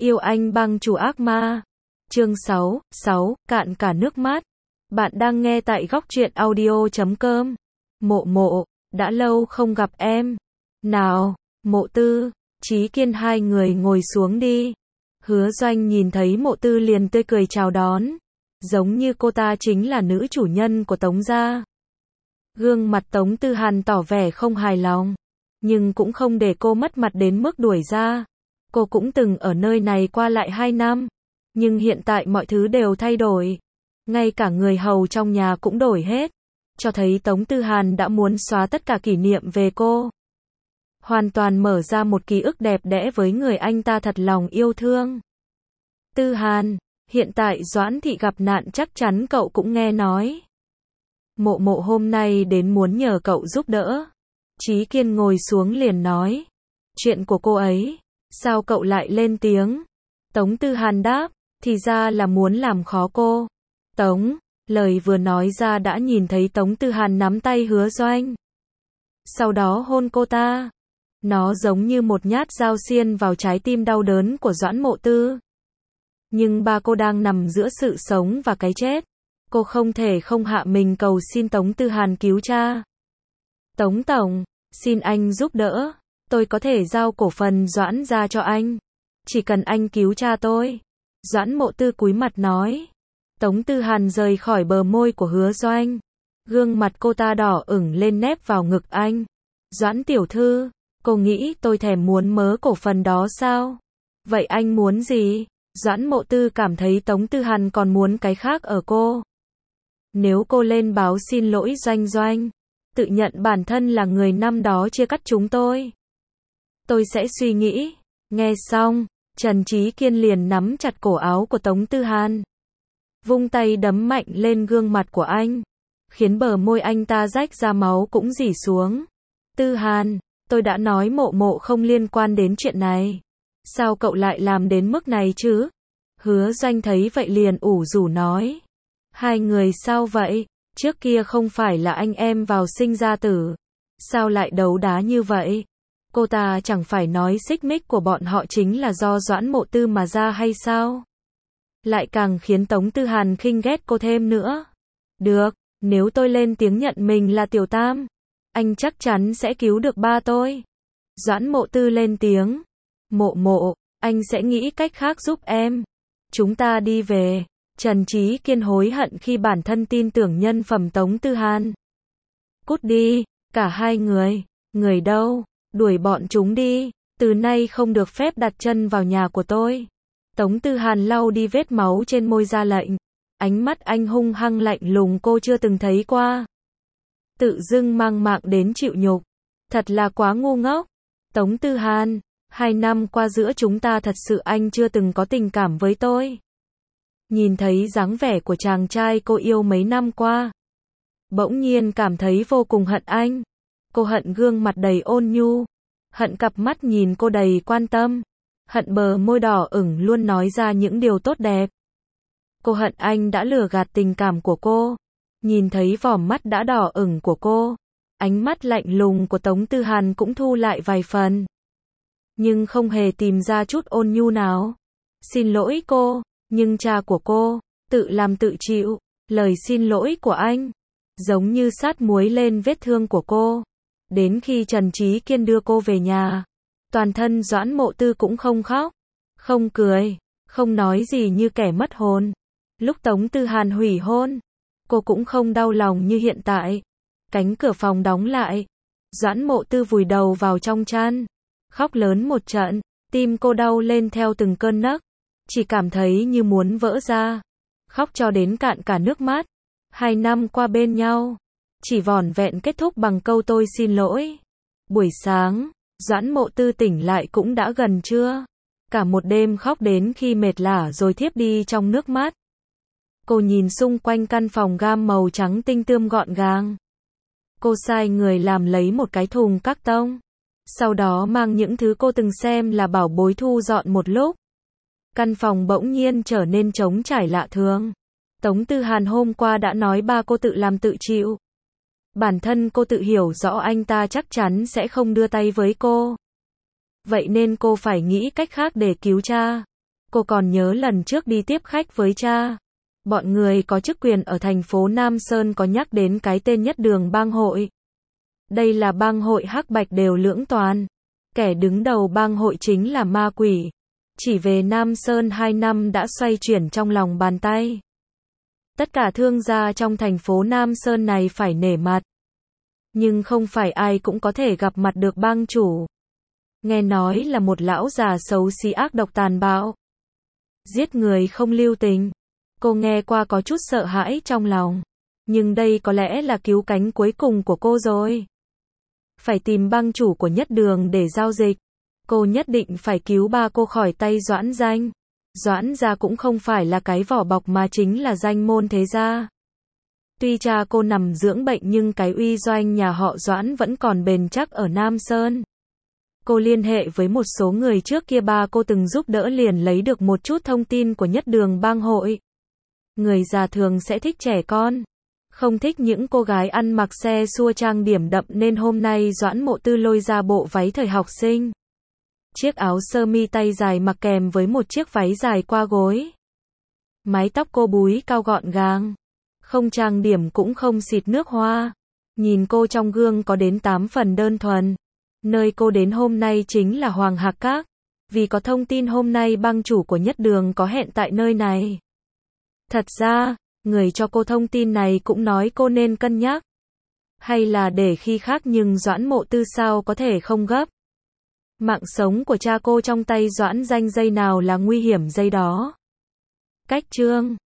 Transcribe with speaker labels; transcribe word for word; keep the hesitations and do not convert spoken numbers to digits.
Speaker 1: Yêu anh bang chủ ác ma. Chương sáu, sáu, cạn cả nước mắt. Bạn đang nghe tại góc truyện audio chấm com. Mộ Mộ, đã lâu không gặp em. Nào, Mộ Tư, Chí Kiên hai người ngồi xuống đi. Hứa Doanh nhìn thấy Mộ Tư liền tươi cười chào đón. Giống như cô ta chính là nữ chủ nhân của Tống gia. Gương mặt Tống Tư Hàn tỏ vẻ không hài lòng. Nhưng cũng không để cô mất mặt đến mức đuổi ra. Cô cũng từng ở nơi này qua lại hai năm. Nhưng hiện tại mọi thứ đều thay đổi. Ngay cả người hầu trong nhà cũng đổi hết. Cho thấy Tống Tư Hàn đã muốn xóa tất cả kỷ niệm về cô. Hoàn toàn mở ra một ký ức đẹp đẽ với người anh ta thật lòng yêu thương. Tư Hàn, hiện tại Doãn Thị gặp nạn chắc chắn cậu cũng nghe nói. Mộ Mộ hôm nay đến muốn nhờ cậu giúp đỡ. Chí Kiên ngồi xuống liền nói. Chuyện của cô ấy, sao cậu lại lên tiếng? Tống Tư Hàn đáp, thì ra là muốn làm khó cô. Tống, lời vừa nói ra đã nhìn thấy Tống Tư Hàn nắm tay Hứa Doanh. Sau đó hôn cô ta. Nó giống như một nhát dao xiên vào trái tim đau đớn của Doãn Mộ Tư. Nhưng ba cô đang nằm giữa sự sống và cái chết. Cô không thể không hạ mình cầu xin Tống Tư Hàn cứu cha. Tống Tổng, xin anh giúp đỡ. Tôi có thể giao cổ phần Doãn ra cho anh. Chỉ cần anh cứu cha tôi. Doãn Mộ Tư cúi mặt nói. Tống Tư Hàn rời khỏi bờ môi của Hứa Doanh. Gương mặt cô ta đỏ ửng lên nép vào ngực anh. Doãn tiểu thư, cô nghĩ tôi thèm muốn mớ cổ phần đó sao? Vậy anh muốn gì? Doãn Mộ Tư cảm thấy Tống Tư Hàn còn muốn cái khác ở cô. Nếu cô lên báo xin lỗi Doanh Doanh, tự nhận bản thân là người năm đó chia cắt chúng tôi, tôi sẽ suy nghĩ. Nghe xong, Trần Chí Kiên liền nắm chặt cổ áo của Tống Tư Hàn. Vung tay đấm mạnh lên gương mặt của anh, khiến bờ môi anh ta rách ra máu cũng rỉ xuống. Tư Hàn, tôi đã nói Mộ Mộ không liên quan đến chuyện này. Sao cậu lại làm đến mức này chứ? Hứa Doanh thấy vậy liền ủ rũ nói. Hai người sao vậy? Trước kia không phải là anh em vào sinh ra tử. Sao lại đấu đá như vậy? Cô ta chẳng phải nói xích mích của bọn họ chính là do Doãn Mộ Tư mà ra hay sao? Lại càng khiến Tống Tư Hàn khinh ghét cô thêm nữa. Được, nếu tôi lên tiếng nhận mình là tiểu tam, anh chắc chắn sẽ cứu được ba tôi. Doãn Mộ Tư lên tiếng. Mộ Mộ, anh sẽ nghĩ cách khác giúp em. Chúng ta đi về. Trần Chí Kiên hối hận khi bản thân tin tưởng nhân phẩm Tống Tư Hàn. Cút đi, cả hai người. Người đâu? Đuổi bọn chúng đi. Từ nay không được phép đặt chân vào nhà của tôi. Tống Tư Hàn lau đi vết máu trên môi ra lệnh. Ánh mắt anh hung hăng lạnh lùng cô chưa từng thấy qua. Tự dưng mang mạng đến chịu nhục. Thật là quá ngu ngốc. Tống Tư Hàn, hai năm qua giữa chúng ta thật sự anh chưa từng có tình cảm với tôi. Nhìn thấy dáng vẻ của chàng trai cô yêu mấy năm qua, bỗng nhiên cảm thấy vô cùng hận anh. Cô hận gương mặt đầy ôn nhu, hận cặp mắt nhìn cô đầy quan tâm, hận bờ môi đỏ ửng luôn nói ra những điều tốt đẹp. Cô hận anh đã lừa gạt tình cảm của cô. Nhìn thấy vòm mắt đã đỏ ửng của cô, ánh mắt lạnh lùng của Tống Tư Hàn cũng thu lại vài phần. Nhưng không hề tìm ra chút ôn nhu nào. Xin lỗi cô, nhưng cha của cô, tự làm tự chịu. Lời xin lỗi của anh, giống như sát muối lên vết thương của cô. Đến khi Trần Chí Kiên đưa cô về nhà, toàn thân Doãn Mộ Tư cũng không khóc, không cười, không nói gì như kẻ mất hồn. Lúc Tống Tư Hàn hủy hôn, cô cũng không đau lòng như hiện tại. Cánh cửa phòng đóng lại, Doãn Mộ Tư vùi đầu vào trong chăn, khóc lớn một trận, tim cô đau lên theo từng cơn nấc, chỉ cảm thấy như muốn vỡ ra, khóc cho đến cạn cả nước mắt. Hai năm qua bên nhau, chỉ vỏn vẹn kết thúc bằng câu tôi xin lỗi. Buổi sáng, Doãn Mộ Tư tỉnh lại cũng đã gần trưa. Cả một đêm khóc đến khi mệt lả rồi thiếp đi trong nước mắt. Cô nhìn xung quanh căn phòng gam màu trắng tinh tươm gọn gàng. Cô sai người làm lấy một cái thùng các tông. Sau đó mang những thứ cô từng xem là bảo bối thu dọn một lúc. Căn phòng bỗng nhiên trở nên trống trải lạ thường. Tống Tư Hàn hôm qua đã nói ba cô tự làm tự chịu. Bản thân cô tự hiểu rõ anh ta chắc chắn sẽ không đưa tay với cô. Vậy nên cô phải nghĩ cách khác để cứu cha. Cô còn nhớ lần trước đi tiếp khách với cha. Bọn người có chức quyền ở thành phố Nam Sơn có nhắc đến cái tên Nhất Đường bang hội. Đây là bang hội hắc bạch đều lưỡng toàn. Kẻ đứng đầu bang hội chính là ma quỷ. Chỉ về Nam Sơn hai năm đã xoay chuyển trong lòng bàn tay. Tất cả thương gia trong thành phố Nam Sơn này phải nể mặt. Nhưng không phải ai cũng có thể gặp mặt được bang chủ. Nghe nói là một lão già xấu xí ác độc tàn bạo. Giết người không lưu tình. Cô nghe qua có chút sợ hãi trong lòng. Nhưng đây có lẽ là cứu cánh cuối cùng của cô rồi. Phải tìm bang chủ của Nhất Đường để giao dịch. Cô nhất định phải cứu ba cô khỏi tay Doãn Danh. Doãn gia cũng không phải là cái vỏ bọc mà chính là danh môn thế gia. Tuy cha cô nằm dưỡng bệnh nhưng cái uy doanh nhà họ Doãn vẫn còn bền chắc ở Nam Sơn. Cô liên hệ với một số người trước kia ba cô từng giúp đỡ liền lấy được một chút thông tin của Nhất Đường bang hội. Người già thường sẽ thích trẻ con. Không thích những cô gái ăn mặc xe xua trang điểm đậm nên hôm nay Doãn Mộ Tư lôi ra bộ váy thời học sinh. Chiếc áo sơ mi tay dài mặc kèm với một chiếc váy dài qua gối. Mái tóc cô búi cao gọn gàng. Không trang điểm cũng không xịt nước hoa. Nhìn cô trong gương có đến tám phần đơn thuần. Nơi cô đến hôm nay chính là Hoàng Hạc Các. Vì có thông tin hôm nay bang chủ của Nhất Đường có hẹn tại nơi này. Thật ra, người cho cô thông tin này cũng nói cô nên cân nhắc. Hay là để khi khác nhưng Doãn Mộ Tư sao có thể không gấp. Mạng sống của cha cô trong tay Doãn Danh, dây nào là nguy hiểm dây đó. Cách chương